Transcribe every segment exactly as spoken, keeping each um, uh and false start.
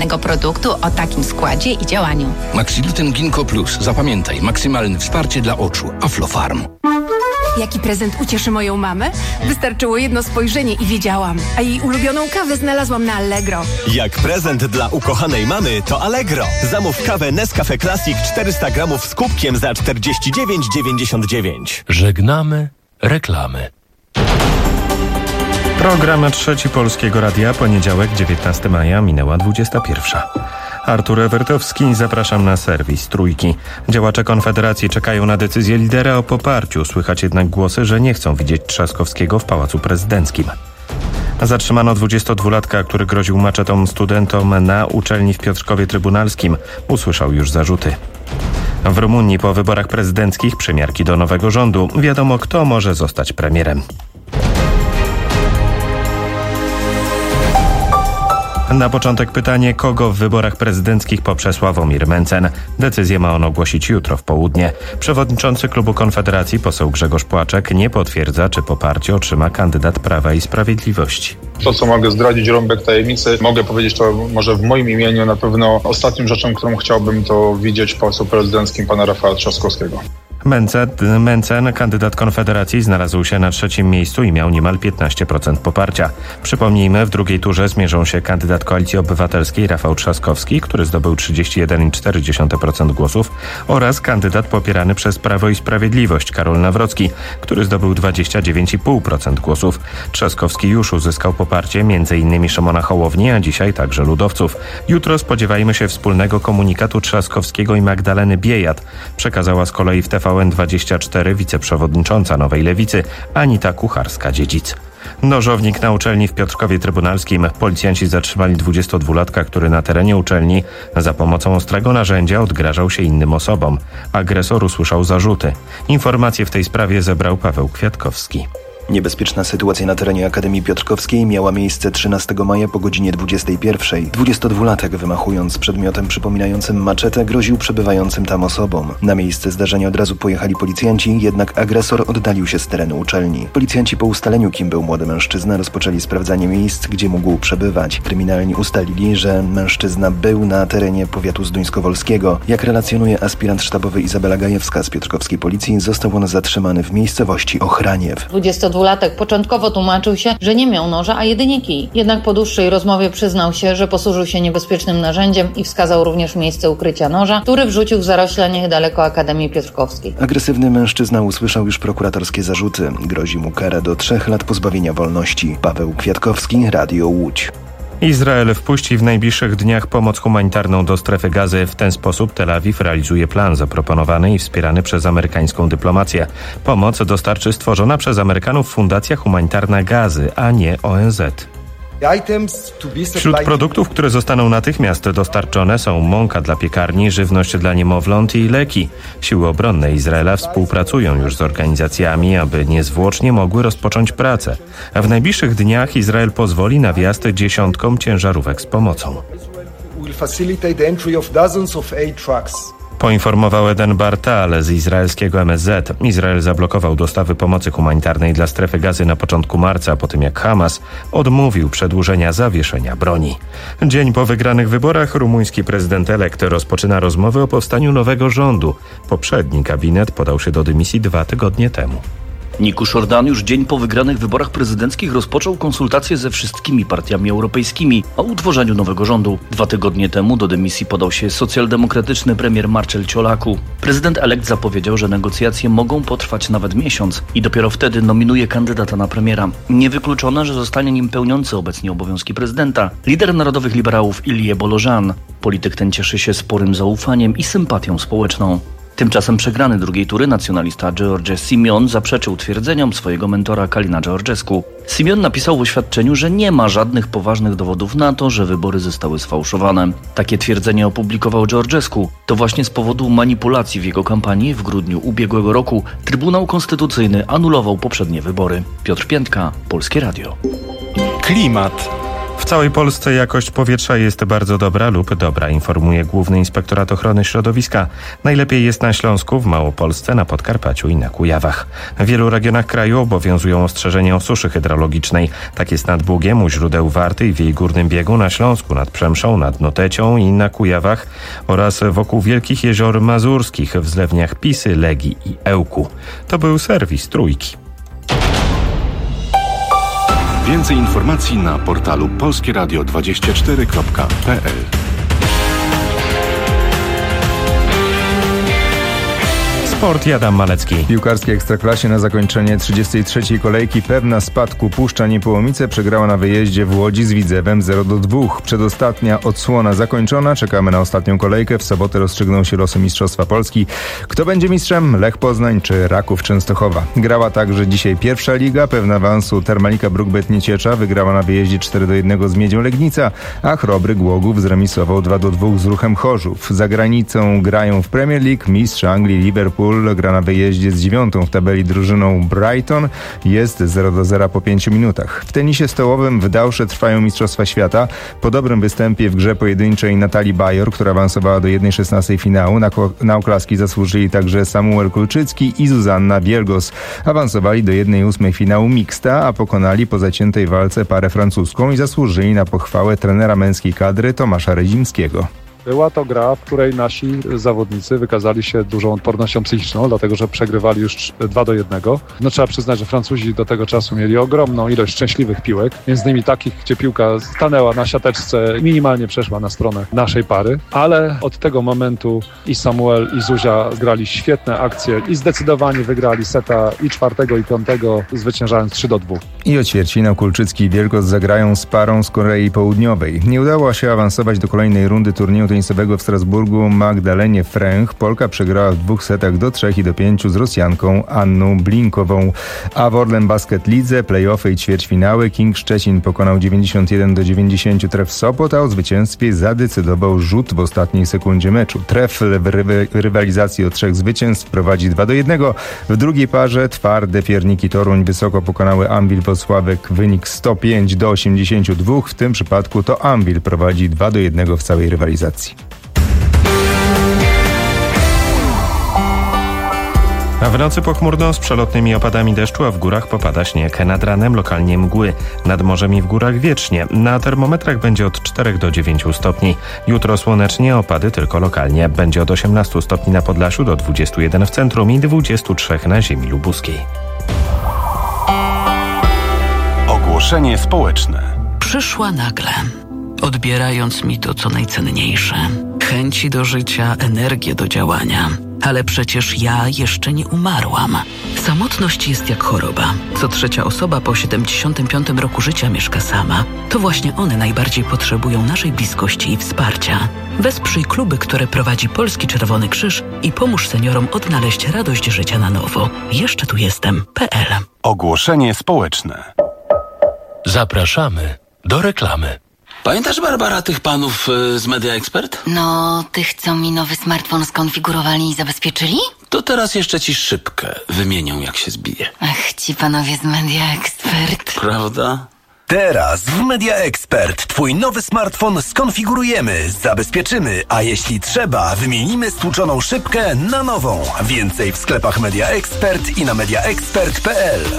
jedynego produktu o takim składzie i działaniu. Maxilityn Ginkgo Plus. Zapamiętaj, maksymalne wsparcie dla oczu. Aflofarm. Jaki prezent ucieszy moją mamę? Wystarczyło jedno spojrzenie i wiedziałam. A jej ulubioną kawę znalazłam na Allegro. Jak prezent dla ukochanej mamy, to Allegro. Zamów kawę Nescafe Classic czterysta gramów z kubkiem za czterdzieści dziewięć dziewięćdziesiąt dziewięć. Żegnamy reklamy. Program Trzeci Polskiego Radia, poniedziałek, dziewiętnastego maja, minęła dwudziesta pierwsza. Artur Ewertowski, zapraszam na serwis Trójki. Działacze Konfederacji czekają na decyzję lidera o poparciu. Słychać jednak głosy, że nie chcą widzieć Trzaskowskiego w Pałacu Prezydenckim. Zatrzymano dwudziestodwulatka, który groził maczetą studentom na uczelni w Piotrkowie Trybunalskim. Usłyszał już zarzuty. W Rumunii po wyborach prezydenckich przymiarki do nowego rządu. Wiadomo, kto może zostać premierem. Na początek pytanie, kogo w wyborach prezydenckich poprze Sławomir Mencen. Decyzję ma on ogłosić jutro w południe. Przewodniczący klubu Konfederacji, poseł Grzegorz Płaczek, nie potwierdza, czy poparcie otrzyma kandydat Prawa i Sprawiedliwości. To, co mogę zdradzić, rąbek tajemnicy, mogę powiedzieć to może w moim imieniu, na pewno ostatnią rzeczą, którą chciałbym, to widzieć w Pałacu Prezydenckim pana Rafała Trzaskowskiego. Mencen, Mencen, kandydat Konfederacji, znalazł się na trzecim miejscu i miał niemal piętnaście procent poparcia. Przypomnijmy, w drugiej turze zmierzą się kandydat Koalicji Obywatelskiej Rafał Trzaskowski, który zdobył trzydzieści jeden przecinek cztery procent głosów, oraz kandydat popierany przez Prawo i Sprawiedliwość Karol Nawrocki, który zdobył dwadzieścia dziewięć przecinek pięć procent głosów. Trzaskowski już uzyskał poparcie m.in. Szymona Hołowni, a dzisiaj także ludowców. Jutro spodziewajmy się wspólnego komunikatu Trzaskowskiego i Magdaleny Biejat. Przekazała z kolei w T V N dwadzieścia cztery wiceprzewodnicząca Nowej Lewicy Anita Kucharska-Dziedzic. Nożownik na uczelni w Piotrkowie Trybunalskim. Policjanci zatrzymali dwudziestodwulatka, który na terenie uczelni za pomocą ostrego narzędzia odgrażał się innym osobom. Agresor usłyszał zarzuty. Informacje w tej sprawie zebrał Paweł Kwiatkowski. Niebezpieczna sytuacja na terenie Akademii Piotrkowskiej miała miejsce trzynastego maja po godzinie dwudziestej pierwszej. Dwudziestodwulatek, wymachując przedmiotem przypominającym maczetę, groził przebywającym tam osobom. Na miejsce zdarzenia od razu pojechali policjanci, jednak agresor oddalił się z terenu uczelni. Policjanci po ustaleniu, kim był młody mężczyzna, rozpoczęli sprawdzanie miejsc, gdzie mógł przebywać. Kryminalni ustalili, że mężczyzna był na terenie powiatu zduńskowolskiego. Jak relacjonuje aspirant sztabowy Izabela Gajewska z piotrkowskiej policji, został on zatrzymany w miejscowości Ochraniew. Dwulatek początkowo tłumaczył się, że nie miał noża, a jedynie kij. Jednak po dłuższej rozmowie przyznał się, że posłużył się niebezpiecznym narzędziem i wskazał również miejsce ukrycia noża, który wrzucił w zarośle niedaleko Akademii Piotrkowskiej. Agresywny mężczyzna usłyszał już prokuratorskie zarzuty. Grozi mu kara do trzech lat pozbawienia wolności. Paweł Kwiatkowski, Radio Łódź. Izrael wpuści w najbliższych dniach pomoc humanitarną do strefy Gazy. W ten sposób Tel Awiw realizuje plan zaproponowany i wspierany przez amerykańską dyplomację. Pomoc dostarczy stworzona przez Amerykanów Fundacja Humanitarna Gazy, a nie O N Z. Wśród produktów, które zostaną natychmiast dostarczone, są mąka dla piekarni, żywność dla niemowląt i leki. Siły obronne Izraela współpracują już z organizacjami, aby niezwłocznie mogły rozpocząć pracę. A w najbliższych dniach Izrael pozwoli na wjazd dziesiątkom ciężarówek z pomocą. Poinformował Eden Bartal z izraelskiego M S Z. Izrael zablokował dostawy pomocy humanitarnej dla strefy Gazy na początku marca, po tym jak Hamas odmówił przedłużenia zawieszenia broni. Dzień po wygranych wyborach rumuński prezydent elekt rozpoczyna rozmowy o powstaniu nowego rządu. Poprzedni gabinet podał się do dymisji dwa tygodnie temu. Niku Jordan już dzień po wygranych wyborach prezydenckich rozpoczął konsultacje ze wszystkimi partiami europejskimi o utworzeniu nowego rządu. Dwa tygodnie temu do dymisji podał się socjaldemokratyczny premier Marcel Ciolaku. Prezydent elekt zapowiedział, że negocjacje mogą potrwać nawet miesiąc i dopiero wtedy nominuje kandydata na premiera. Niewykluczone, że zostanie nim pełniący obecnie obowiązki prezydenta, lider narodowych liberałów Ilie Bolojan. Polityk ten cieszy się sporym zaufaniem i sympatią społeczną. Tymczasem przegrany drugiej tury nacjonalista George Simeon zaprzeczył twierdzeniom swojego mentora Kalina Georgescu. Simeon napisał w oświadczeniu, że nie ma żadnych poważnych dowodów na to, że wybory zostały sfałszowane. Takie twierdzenie opublikował Georgescu. To właśnie z powodu manipulacji w jego kampanii w grudniu ubiegłego roku Trybunał Konstytucyjny anulował poprzednie wybory. Piotr Piętka, Polskie Radio. Klimat. W całej Polsce jakość powietrza jest bardzo dobra lub dobra, informuje Główny Inspektorat Ochrony Środowiska. Najlepiej jest na Śląsku, w Małopolsce, na Podkarpaciu i na Kujawach. W wielu regionach kraju obowiązują ostrzeżenia o suszy hydrologicznej. Tak jest nad Bugiem, u źródeł Warty i w jej górnym biegu, na Śląsku, nad Przemszą, nad Notecią i na Kujawach oraz wokół Wielkich Jezior Mazurskich, w zlewniach Pisy, Legii i Ełku. To był serwis Trójki. Więcej informacji na portalu polskie radio dwadzieścia cztery kropka p l. Sport, Adam Malecki. W piłkarskiej Ekstraklasie na zakończenie trzydziestej trzeciej kolejki pewna spadku Puszcza Niepołomice przegrała na wyjeździe w Łodzi z Widzewem zero do dwóch. Przedostatnia odsłona zakończona. Czekamy na ostatnią kolejkę. W sobotę rozstrzygną się losy Mistrzostwa Polski. Kto będzie mistrzem? Lech Poznań czy Raków Częstochowa? Grała także dzisiaj pierwsza liga. Pewna awansu Termalika Bruk-Bet Nieciecza wygrała na wyjeździe cztery do jednego z Miedzią Legnica, a Chrobry Głogów zremisował dwa do dwóch z Ruchem Chorzów. Za granicą grają w Premier League mistrz Anglii Liverpool gra na wyjeździe z dziewiątą w tabeli drużyną Brighton. Jest zero do zera po pięciu minutach. W tenisie stołowym w Dausze trwają Mistrzostwa Świata. Po dobrym występie w grze pojedynczej Natalii Bajor, która awansowała do jednej szesnastej finału, na, na oklaski zasłużyli także Samuel Kulczycki i Zuzanna Bielgos. Awansowali do jednej ósmej finału mixta, a pokonali po zaciętej walce parę francuską i zasłużyli na pochwałę trenera męskiej kadry Tomasza Redzimskiego. Była to gra, w której nasi zawodnicy wykazali się dużą odpornością psychiczną, dlatego że przegrywali już dwa do jednego. No trzeba przyznać, że Francuzi do tego czasu mieli ogromną ilość szczęśliwych piłek, między innymi takich, gdzie piłka stanęła na siateczce, minimalnie przeszła na stronę naszej pary, ale od tego momentu i Samuel i Zuzia zgrali świetne akcje i zdecydowanie wygrali seta i czwartego i piątego, zwyciężając trzy do dwóch. I o ćwierćfinał Kulczycki i Wielgos zagrają z parą z Korei Południowej. Nie udało się awansować do kolejnej rundy turnieju tenisowego w Strasburgu Magdalenie Fręch. Polka przegrała w dwóch setach do trzech i do pięciu z Rosjanką Anną Blinkową. A w Orlen Basket Lidze play-offy i ćwierćfinały King Szczecin pokonał dziewięćdziesiąt jeden do dziewięćdziesięciu Tref Sopot, a o zwycięstwie zadecydował rzut w ostatniej sekundzie meczu. Tref w ry- rywalizacji o trzech zwycięstw prowadzi dwa do jednego. W drugiej parze twarde Pierniki Toruń wysoko pokonały Anwil Włocławek. Wynik sto pięć do osiemdziesięciu dwóch. W tym przypadku to Anwil prowadzi dwa do jednego w całej rywalizacji. A w nocy pochmurno z przelotnymi opadami deszczu, a w górach popada śnieg. Nad ranem lokalnie mgły. Nad morzem i w górach wiecznie. Na termometrach będzie od czterech do dziewięciu stopni. Jutro słonecznie, opady tylko lokalnie. Będzie od osiemnastu stopni na Podlasiu do dwudziestu jeden w centrum i dwudziestu trzech na ziemi lubuskiej. Ogłoszenie społeczne. Przyszła nagle, odbierając mi to, co najcenniejsze. Chęci do życia, energię do działania. Ale przecież ja jeszcze nie umarłam. Samotność jest jak choroba. Co trzecia osoba po siedemdziesiątym piątym roku życia mieszka sama. To właśnie one najbardziej potrzebują naszej bliskości i wsparcia. Wesprzyj kluby, które prowadzi Polski Czerwony Krzyż i pomóż seniorom odnaleźć radość życia na nowo. Jeszcze tu jestem. P L. Ogłoszenie społeczne. Zapraszamy do reklamy. Pamiętasz, Barbara, tych panów y, z Media Expert? No, tych, co mi nowy smartfon skonfigurowali i zabezpieczyli? To teraz jeszcze ci szybkę wymienią, jak się zbije. Ach, ci panowie z Media Expert. Prawda? Teraz w Media Expert twój nowy smartfon skonfigurujemy, zabezpieczymy, a jeśli trzeba, wymienimy stłuczoną szybkę na nową. Więcej w sklepach Media Expert i na media expert kropka p l.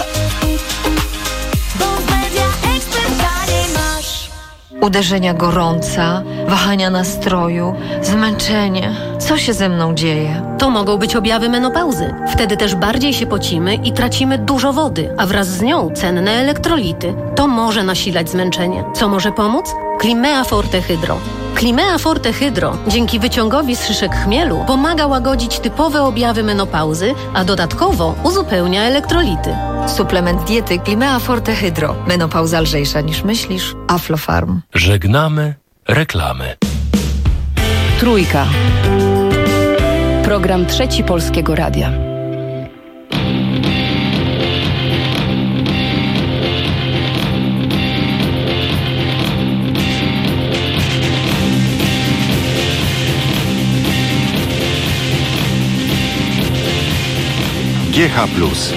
Uderzenia gorąca, wahania nastroju, zmęczenie. Co się ze mną dzieje? To mogą być objawy menopauzy. Wtedy też bardziej się pocimy i tracimy dużo wody, a wraz z nią cenne elektrolity. To może nasilać zmęczenie. Co może pomóc? Climea Forte Hydro. Climea Forte Hydro dzięki wyciągowi z szyszek chmielu pomaga łagodzić typowe objawy menopauzy, a dodatkowo uzupełnia elektrolity. Suplement diety Climea Forte Hydro. Menopauza lżejsza niż myślisz. Aflofarm. Żegnamy reklamy. Trójka. Program Trzeci Polskiego Radia. G H plus.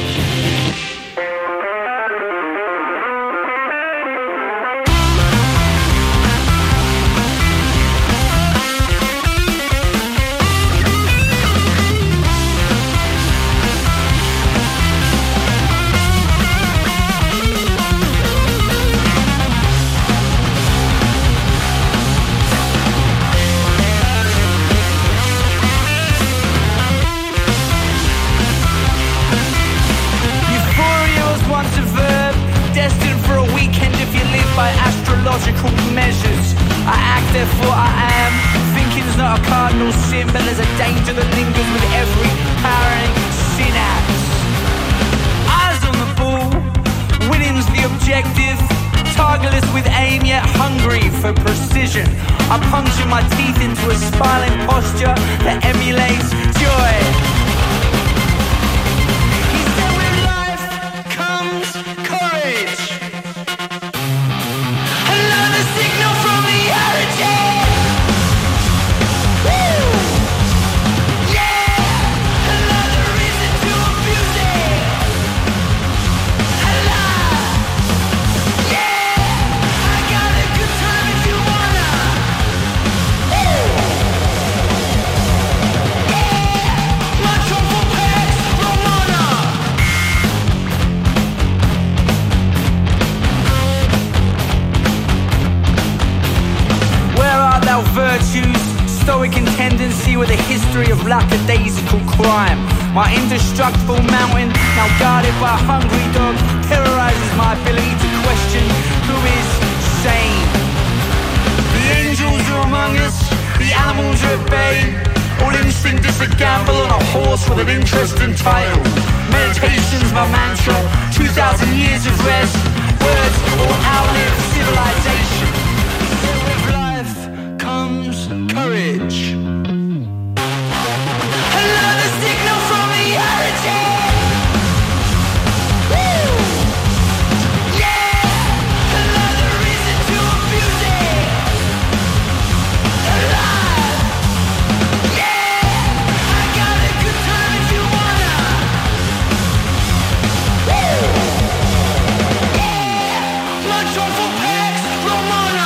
what I am. Thinking's not a cardinal sin, but there's a danger that lingers with every powering synapse. Eyes on the ball, winning's the objective. Targetless with aim, yet hungry for precision. I puncture my teeth into a smiling posture that emulates joy. He said with life comes courage. Another signal from the origin. Woo! Yeah! Another reason to abuse it. Alive! Yeah! I got a good time if you wanna. Woo! Yeah! My truffle Pax Romana. Where art thou virtues, stoic in tendency with a history of lackadaisical crime? My indestructible mountain, now guarded by a hungry dog, terrorizes my ability to question who is sane. The angels are among us, the animals are at bay. All instinct is a gamble on a horse with an interesting title. Meditation's my mantra, two thousand years of rest. Words will outlive civilization. So with life comes courage. Another signal from the origin. Woo! Yeah! Another reason to abuse it. Alive! Yeah! I got a good time if you wanna. Woo! Yeah! My truffle Pax Romana.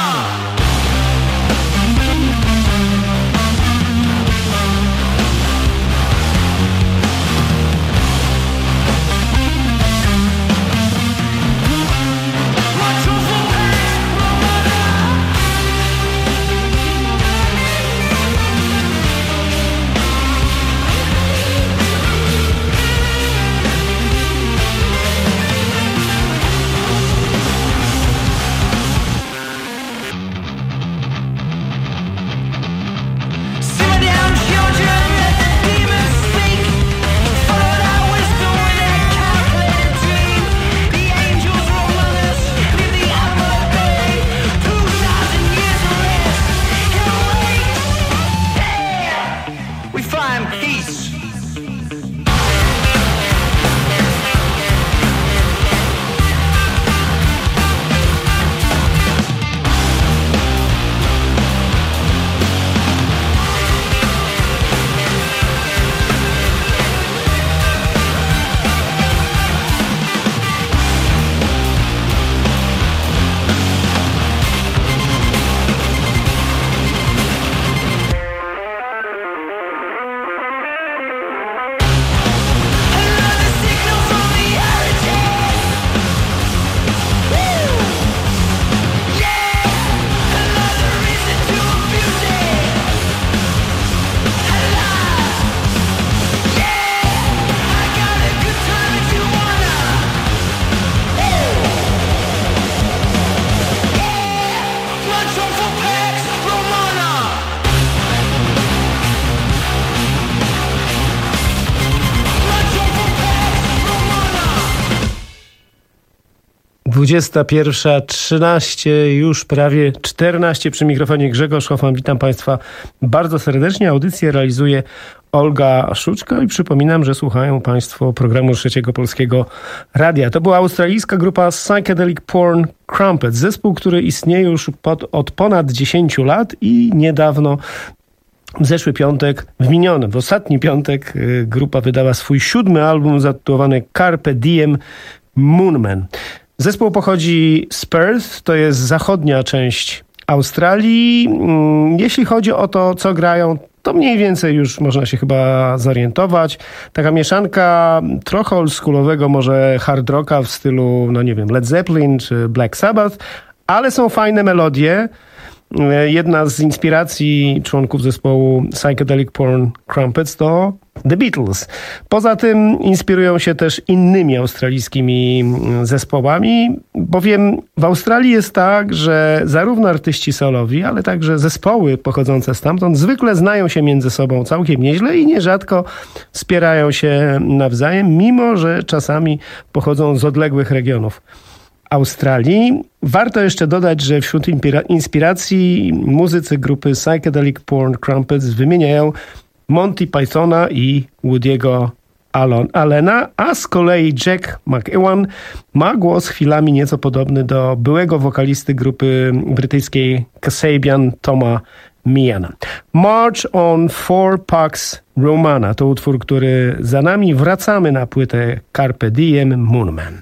Simmer down, children, let the demons speak. Follow that wisdom with that calculated dream. The angels are among us, leave the animal at bay. Two thousand years of rest can wait. Yeah! We find peace. Another signal from the origin. Woo! Yeah! Another reason to abuse it. Alive! Yeah! I got a good time if you wanna. Woo! Yeah! My truffle Pax Romana. My truffle Pax Romana. dwudziesta pierwsza trzynaście, już prawie czternaście, przy mikrofonie Grzegorz Hoffman. Witam Państwa bardzo serdecznie. Audycję realizuje Olga Szuczka i przypominam, że słuchają Państwo programu Trzeciego Polskiego Radia. To była australijska grupa Psychedelic Porn Crumpets, zespół, który istnieje już pod, od ponad dziesięciu lat i niedawno, w zeszły piątek, w miniony, w ostatni piątek, y, grupa wydała swój siódmy album zatytułowany Carpe Diem Moonman. Zespół pochodzi z Perth, to jest zachodnia część Australii. Jeśli chodzi o to, co grają, to mniej więcej już można się chyba zorientować. Taka mieszanka trochę oldschoolowego, może hard rocka w stylu, no nie wiem, Led Zeppelin czy Black Sabbath, ale są fajne melodie. Jedna z inspiracji członków zespołu Psychedelic Porn Crumpets to The Beatles. Poza tym inspirują się też innymi australijskimi zespołami, bowiem w Australii jest tak, że zarówno artyści solowi, ale także zespoły pochodzące stamtąd zwykle znają się między sobą całkiem nieźle i nierzadko wspierają się nawzajem, mimo że czasami pochodzą z odległych regionów Australii. Warto jeszcze dodać, że wśród inspiracji muzycy grupy Psychedelic Porn Crumpets wymieniają Monty Pythona i Woody'ego Allena, a z kolei Jack McEwan ma głos chwilami nieco podobny do byłego wokalisty grupy brytyjskiej Kasabian Toma Meehan. March on Four Pax Romana to utwór, który za nami. Wracamy na płytę Carpe Diem Moonman.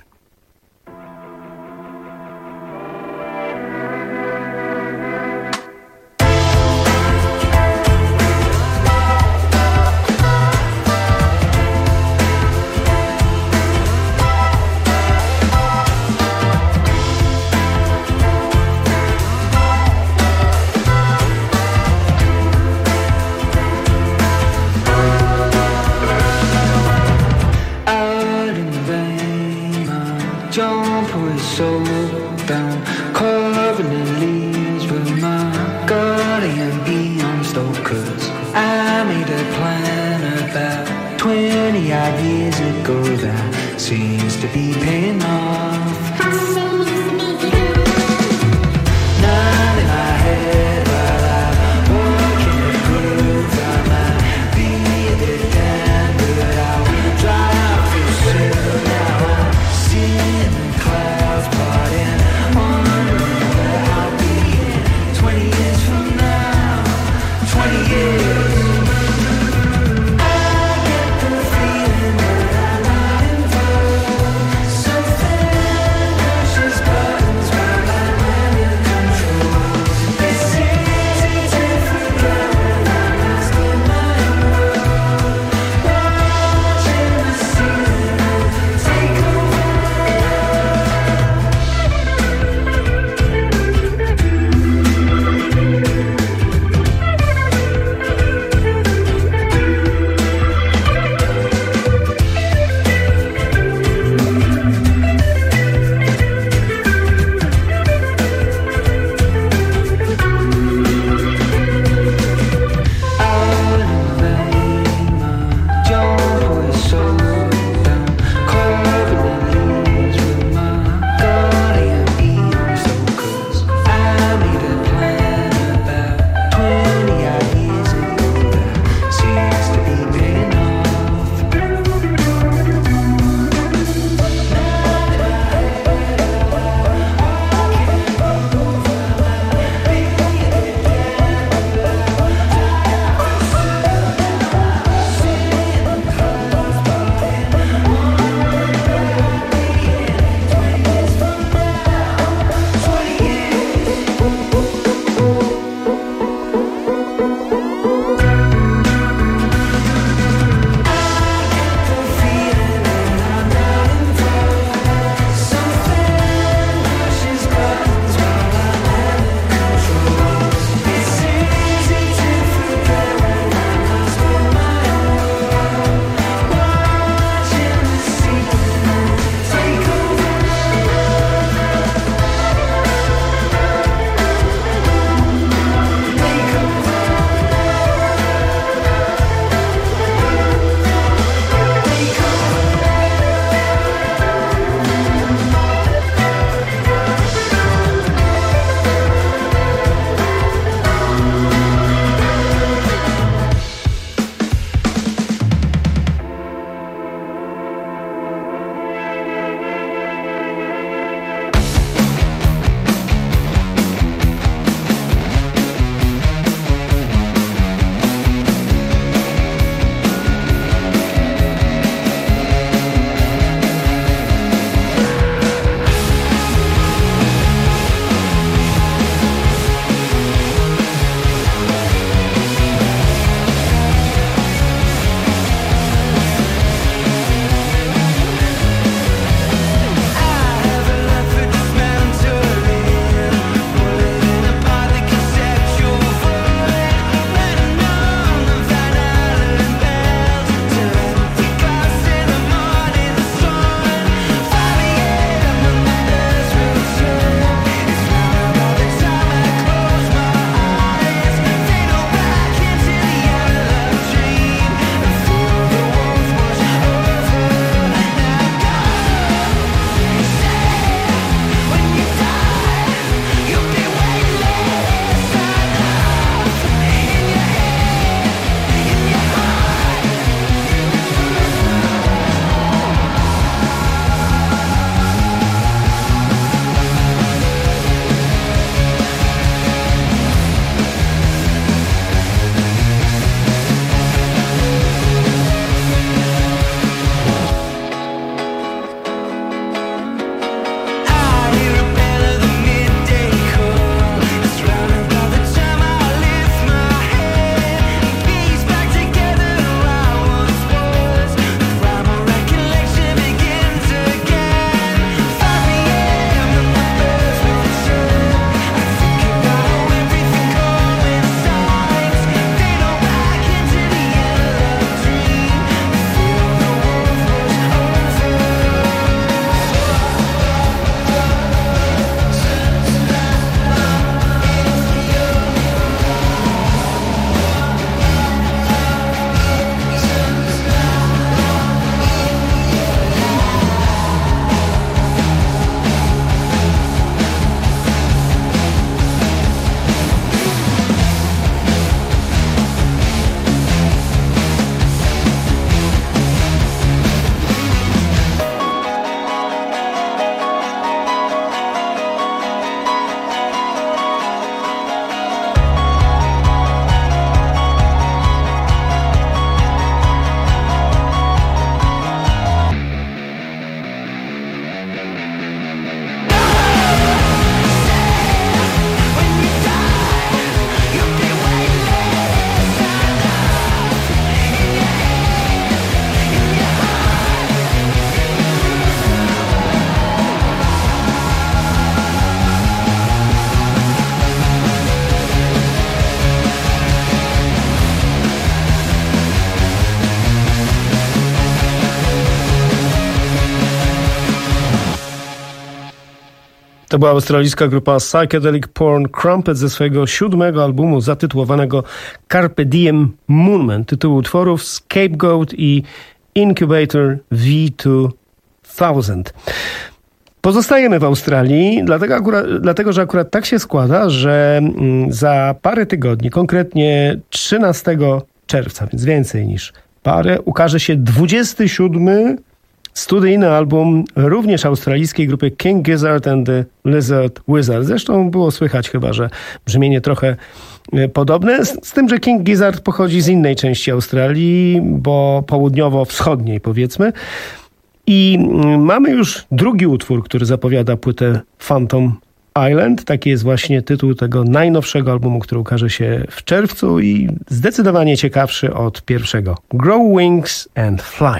To była australijska grupa Psychedelic Porn Crumpet ze swojego siódmego albumu zatytułowanego Carpe Diem Moonman. Tytuły utworów Scapegoat i Incubator V dwa tysiące. Pozostajemy w Australii, dlatego, akurat, dlatego że akurat tak się składa, że za parę tygodni, konkretnie trzynastego czerwca, więc więcej niż parę, ukaże się dwudziesty siódmy studyjny album również australijskiej grupy King Gizzard and the Lizard Wizard. Zresztą było słychać chyba, że brzmienie trochę podobne, z, z tym, że King Gizzard pochodzi z innej części Australii, bo południowo-wschodniej powiedzmy. I mamy już drugi utwór, który zapowiada płytę Phantom Island. Taki jest właśnie tytuł tego najnowszego albumu, który ukaże się w czerwcu i zdecydowanie ciekawszy od pierwszego. Grow Wings and Fly.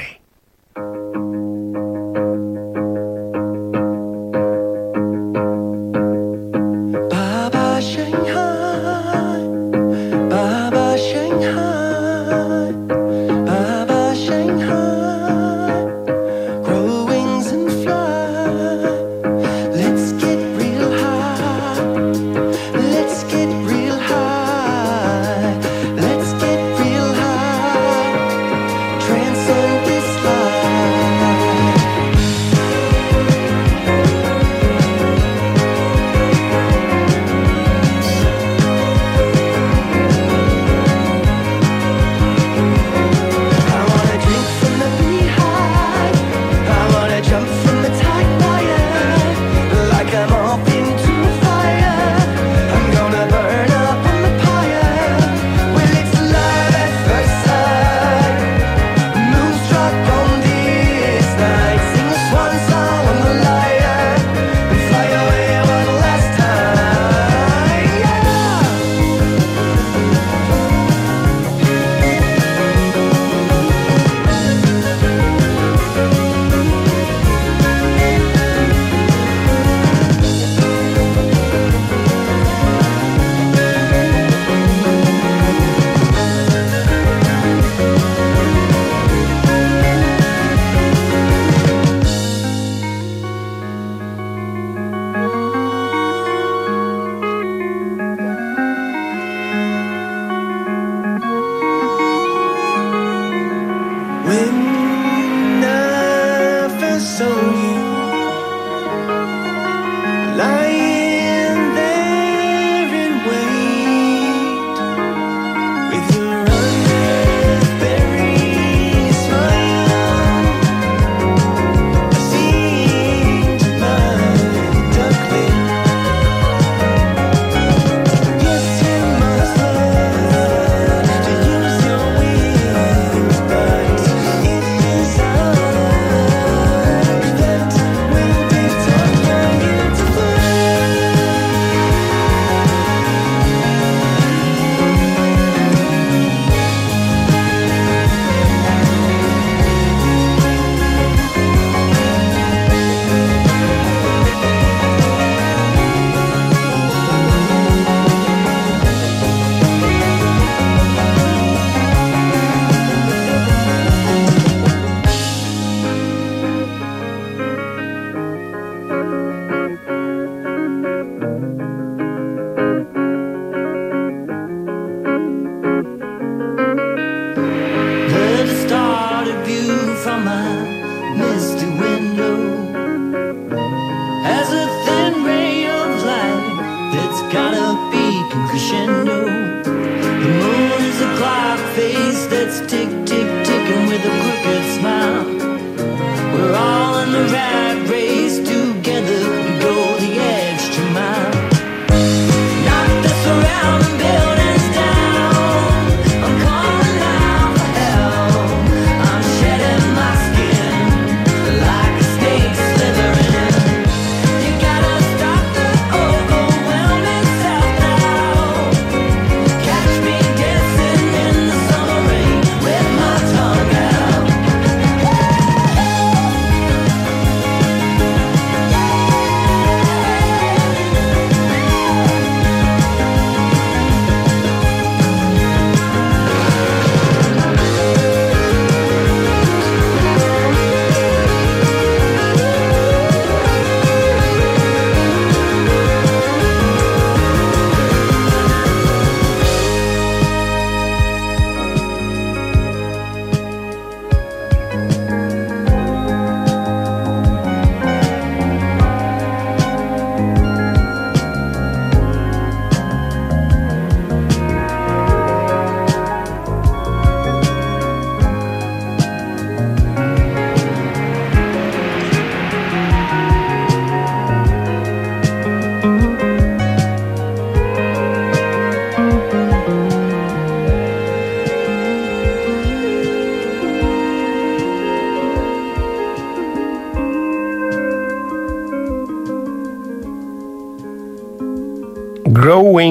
Transcend this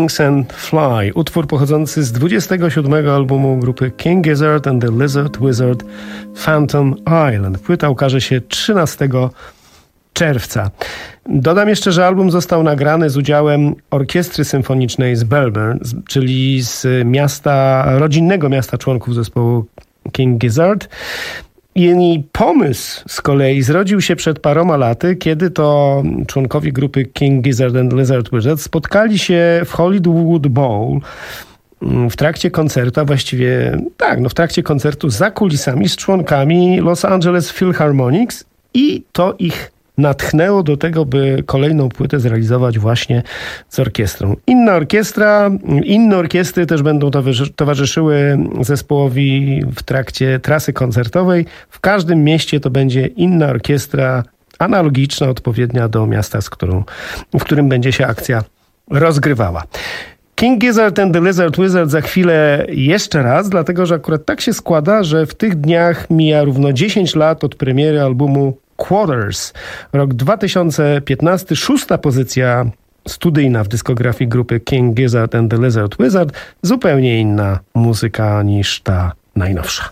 Wings and Fly, utwór pochodzący z dwudziestego siódmego albumu grupy King Gizzard and the Lizard Wizard Phantom Island. Płyta ukaże się trzynastego czerwca. Dodam jeszcze, że album został nagrany z udziałem Orkiestry Symfonicznej z Melbourne, czyli z miasta, rodzinnego miasta członków zespołu King Gizzard. I pomysł z kolei zrodził się przed paroma laty, kiedy to członkowie grupy King Gizzard and Lizard Wizard spotkali się w Hollywood Bowl w trakcie koncertu, a właściwie tak, no w trakcie koncertu za kulisami z członkami Los Angeles Philharmonics i to ich natchnęło do tego, by kolejną płytę zrealizować właśnie z orkiestrą. Inna orkiestra, inne orkiestry też będą towarzyszyły zespołowi w trakcie trasy koncertowej. W każdym mieście to będzie inna orkiestra analogiczna, odpowiednia do miasta, z którą, w którym będzie się akcja rozgrywała. King Gizzard and the Lizard Wizard za chwilę jeszcze raz, dlatego że akurat tak się składa, że w tych dniach mija równo dziesięć lat od premiery albumu Quarters. Rok dwa tysiące piętnasty, szósta pozycja studyjna w dyskografii grupy King Gizzard and the Lizard Wizard. Zupełnie inna muzyka niż ta najnowsza.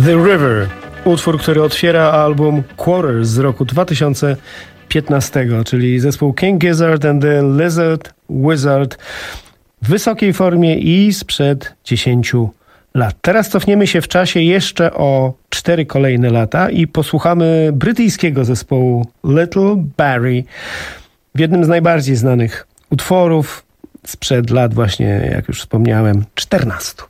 The River, utwór, który otwiera album Quarters z roku dwa tysiące piętnastego, czyli zespół King Gizzard and the Lizard Wizard w wysokiej formie i sprzed dziesięciu lat. Teraz cofniemy się w czasie jeszcze o cztery kolejne lata i posłuchamy brytyjskiego zespołu Little Barrie w jednym z najbardziej znanych utworów sprzed lat właśnie, jak już wspomniałem, czternastu.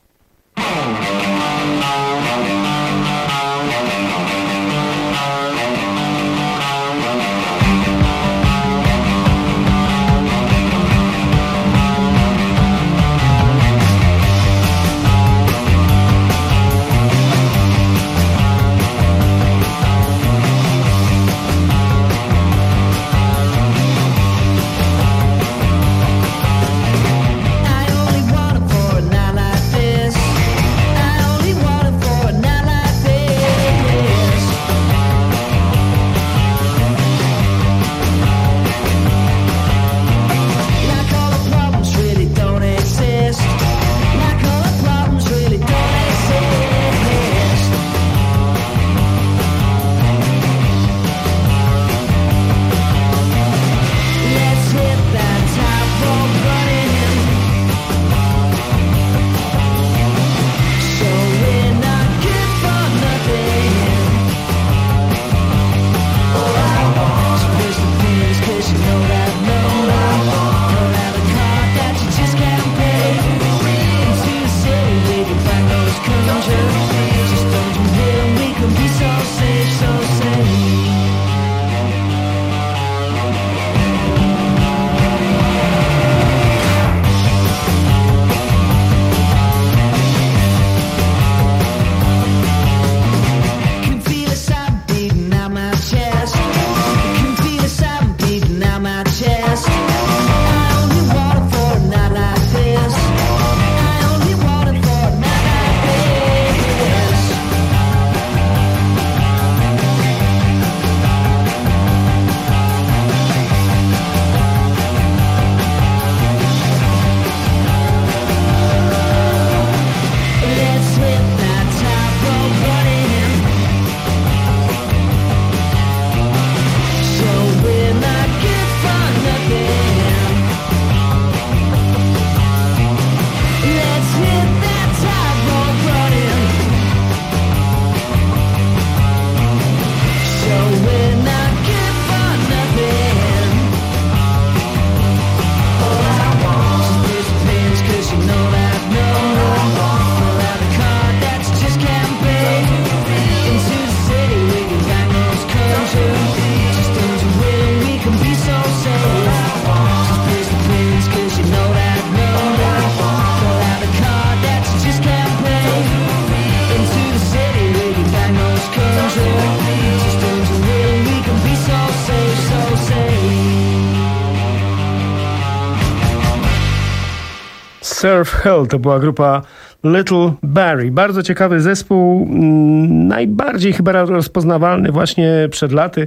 Surf Hell to była grupa Little Barrie. Bardzo ciekawy zespół, najbardziej chyba rozpoznawalny właśnie przed laty,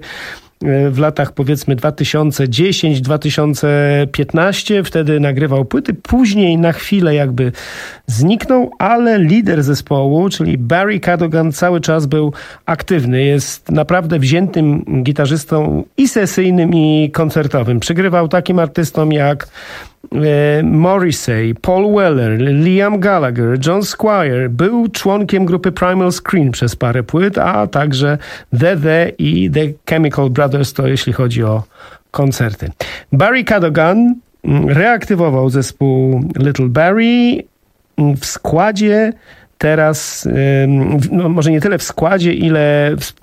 w latach powiedzmy dwa tysiące dziesiąty do dwa tysiące piętnastego. Wtedy nagrywał płyty, później na chwilę jakby zniknął, ale lider zespołu, czyli Barry Cadogan, cały czas był aktywny. Jest naprawdę wziętym gitarzystą i sesyjnym, i koncertowym. Przygrywał takim artystom jak Morrissey, Paul Weller, Liam Gallagher, John Squire. Był członkiem grupy Primal Screen przez parę płyt, a także The The i The Chemical Brothers, to jeśli chodzi o koncerty. Barry Cadogan reaktywował zespół Little Barrie w składzie. Teraz, no może nie tyle w składzie, ile w,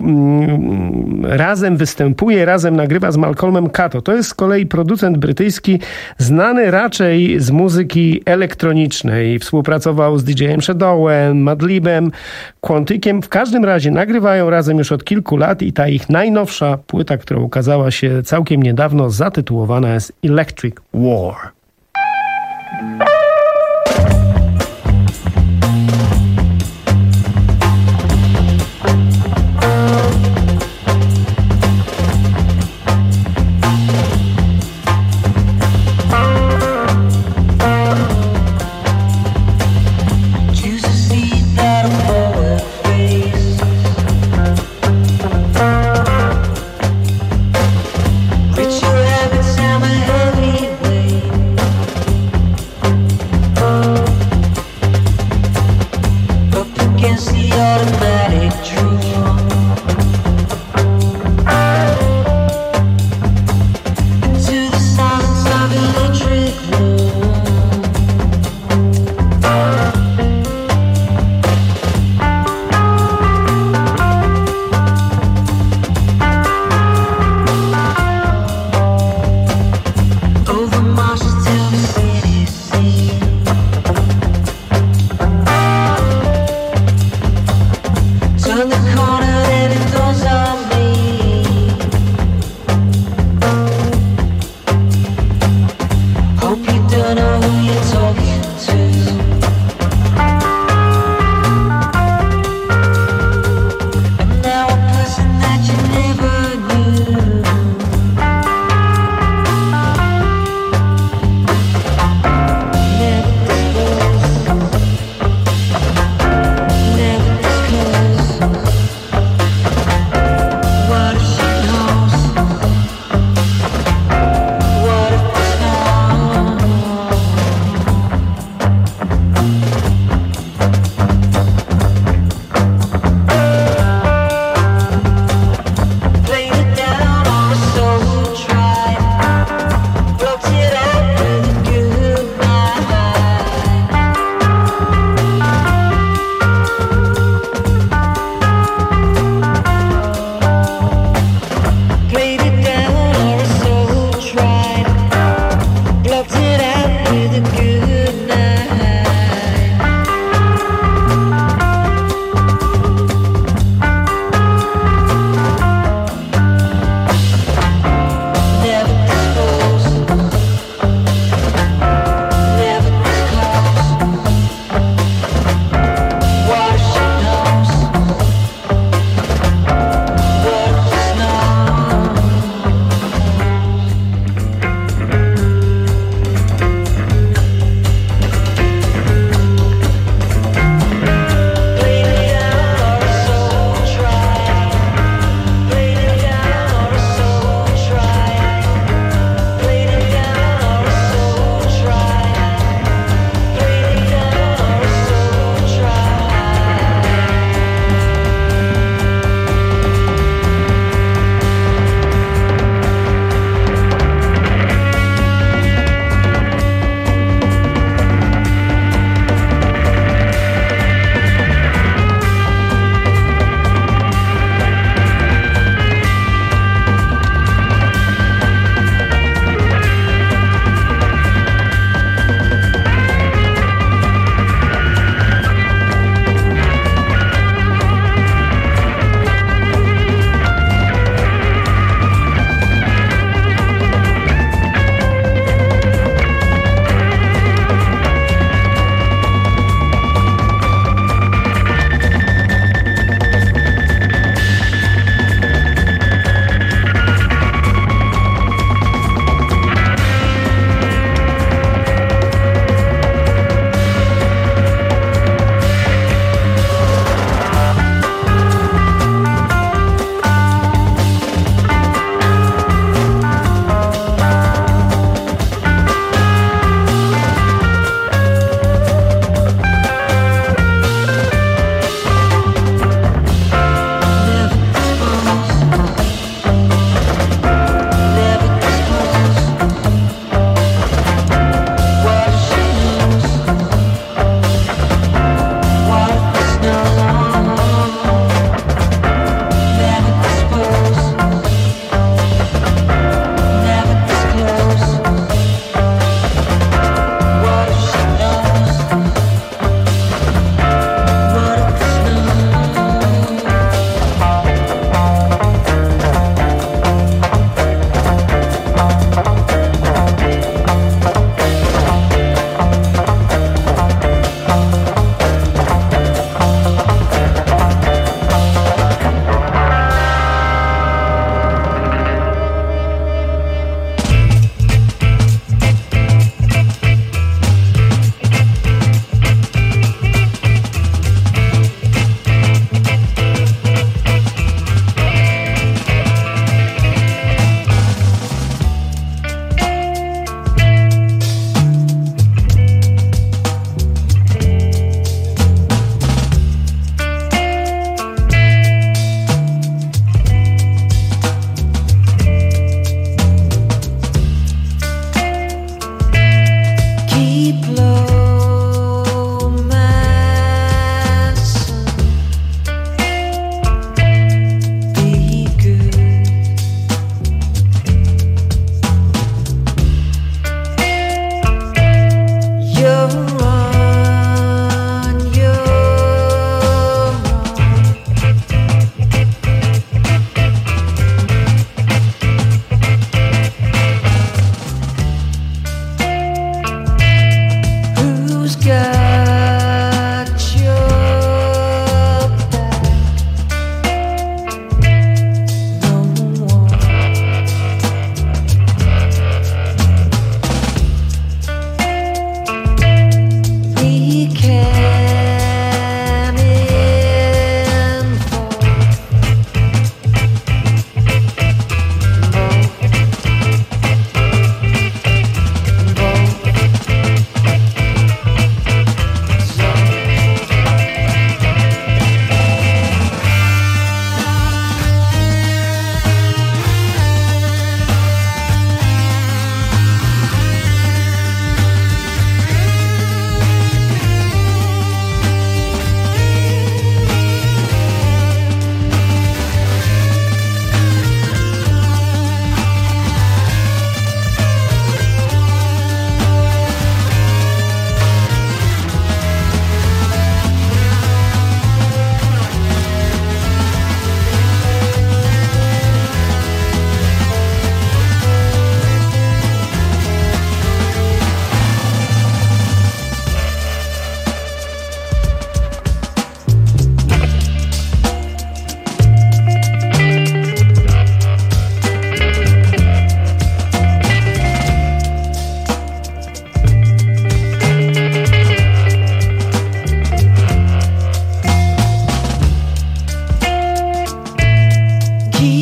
um, razem występuje, razem nagrywa z Malcolmem Cato. To jest z kolei producent brytyjski, znany raczej z muzyki elektronicznej. Współpracował z D J-em Shadowem, Madlibem, Quanticiem. W każdym razie nagrywają razem już od kilku lat i ta ich najnowsza płyta, która ukazała się całkiem niedawno, zatytułowana jest Electric War. Choose a seat, not a forward face.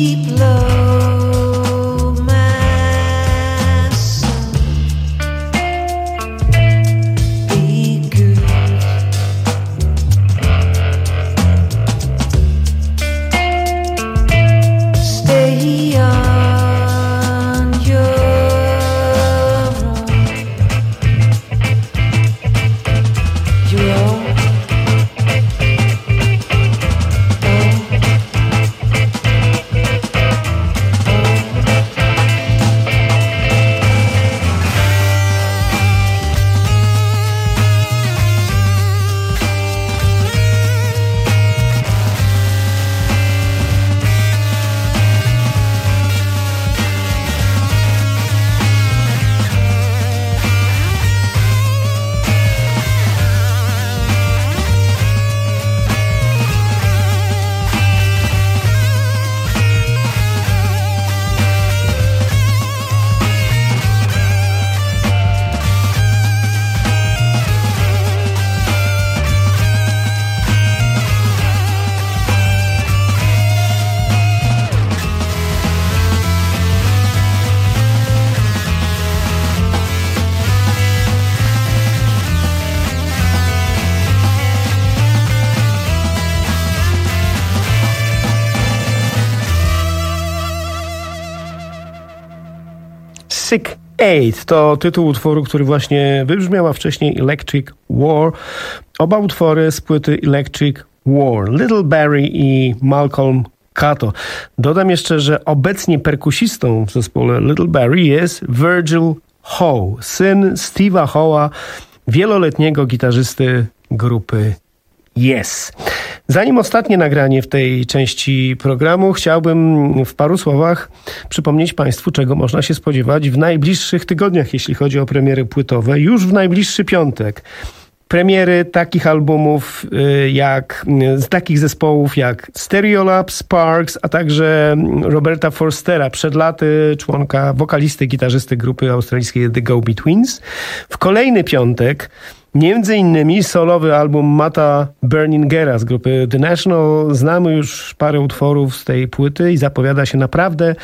Sick Eight to tytuł utworu, który właśnie wybrzmiał, a wcześniej Electric War. Oba utwory z płyty Electric War. Little Barry i Malcolm Cato. Dodam jeszcze, że obecnie perkusistą w zespole Little Barry jest Virgil Howe, syn Steve'a Howe'a, wieloletniego gitarzysty grupy Yes. Zanim ostatnie nagranie w tej części programu, chciałbym w paru słowach przypomnieć Państwu, czego można się spodziewać w najbliższych tygodniach, jeśli chodzi o premiery płytowe. Już w najbliższy piątek premiery takich albumów jak, z takich zespołów jak Stereolab, Sparks, a także Roberta Forstera, przed laty członka, wokalisty, gitarzysty grupy australijskiej The Go-Betweens. W kolejny piątek między innymi solowy album Matta Berningera z grupy The National. Znamy już parę utworów z tej płyty i zapowiada się naprawdę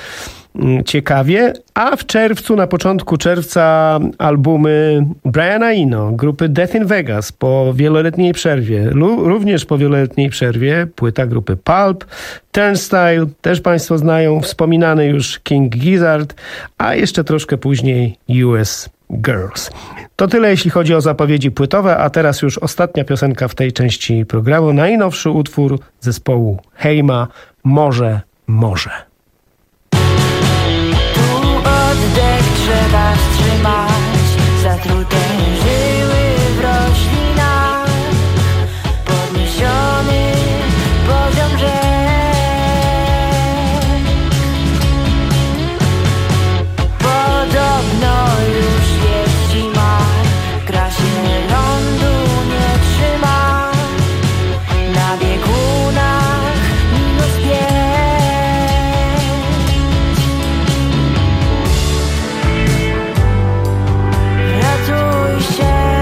ciekawie. A w czerwcu, na początku czerwca albumy Briana Eno, grupy Death in Vegas po wieloletniej przerwie. Również po wieloletniej przerwie płyta grupy Pulp, Turnstile, też Państwo znają, wspominany już King Gizzard, a jeszcze troszkę później U S Girls. To tyle, jeśli chodzi o zapowiedzi płytowe, a teraz już ostatnia piosenka w tej części programu. Najnowszy utwór zespołu Heima, Może, Może. Tu oddech trzeba wstrzymać, zatrute żyły w roślinach, podniesiony poziom rzek. Podobno już jest zima, gra się lądu nie trzyma, na biegunach minus pięć. Ratuj się.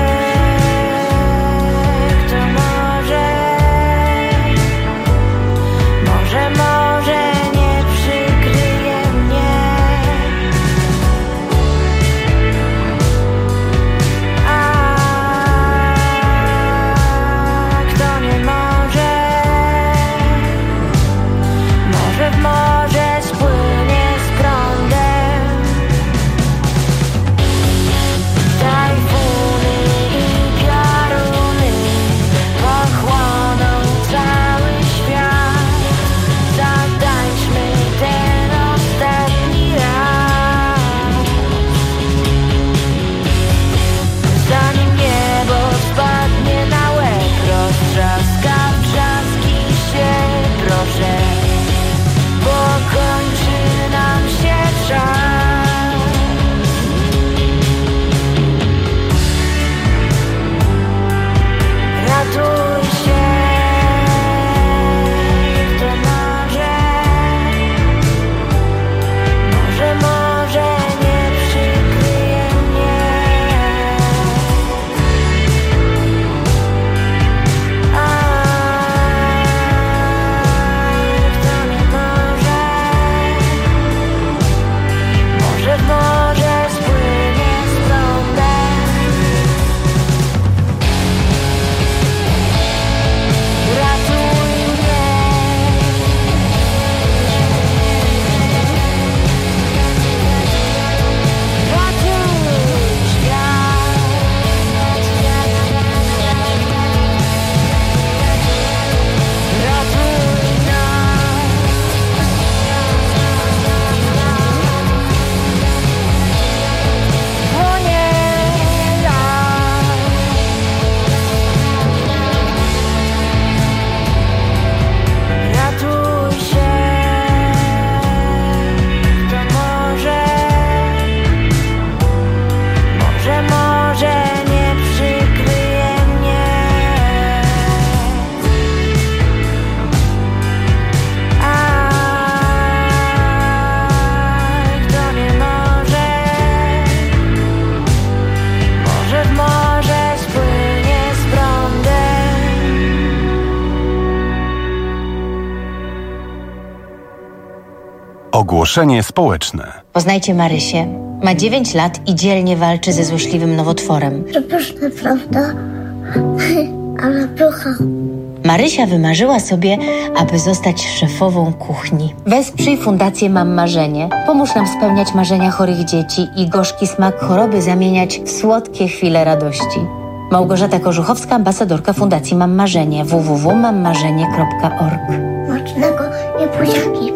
Ogłoszenie społeczne. Poznajcie Marysię. Ma dziewięć lat i dzielnie walczy ze złośliwym nowotworem. Pyszne, prawda? Ale pycha. Marysia wymarzyła sobie, aby zostać szefową kuchni. Wesprzyj Fundację Mam Marzenie. Pomóż nam spełniać marzenia chorych dzieci i gorzki smak choroby zamieniać w słodkie chwile radości. Małgorzata Korzuchowska, ambasadorka Fundacji Mam Marzenie. w w w kropka mam marzenie kropka org. Smacznego i buziaki.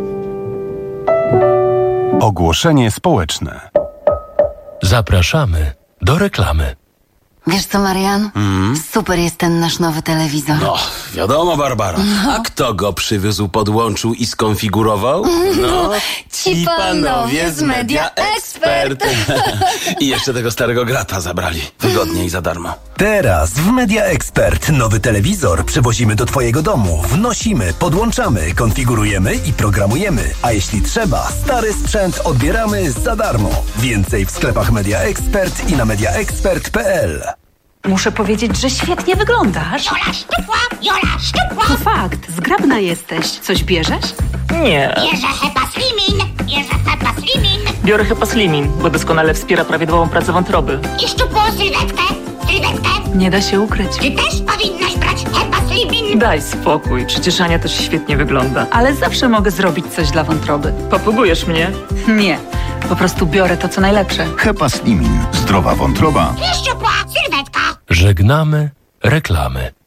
Ogłoszenie społeczne. Zapraszamy do reklamy. Wiesz co, Marian? Mm? Super jest ten nasz nowy telewizor. No, wiadomo, Barbara. No. A kto go przywiózł, podłączył i skonfigurował? No, ci panowie z Media Expert. I jeszcze tego starego grata zabrali. Wygodnie i za darmo. Teraz w Media Expert nowy telewizor przywozimy do twojego domu. Wnosimy, podłączamy, konfigurujemy i programujemy. A jeśli trzeba, stary sprzęt odbieramy za darmo. Więcej w sklepach Media Expert i na mediaexpert kropka p l. Muszę powiedzieć, że świetnie wyglądasz. Jola szczupła, Jola szczupła. To fakt, zgrabna jesteś. Coś bierzesz? Nie. Bierze Hepa Slimin, bierze Hepa Slimin. Biorę Hepa Slimin, bo doskonale wspiera prawidłową pracę wątroby. I szczupłą sylwetkę, sylwetkę. Nie da się ukryć. Ty też powinnaś brać Hepa Slimin. Daj spokój, przecież Ania też świetnie wygląda. Ale zawsze mogę zrobić coś dla wątroby. Popługujesz mnie? Nie, po prostu biorę to, co najlepsze. Hepa Slimin. Zdrowa wątroba. I szczupła sylwetka. Żegnamy reklamy.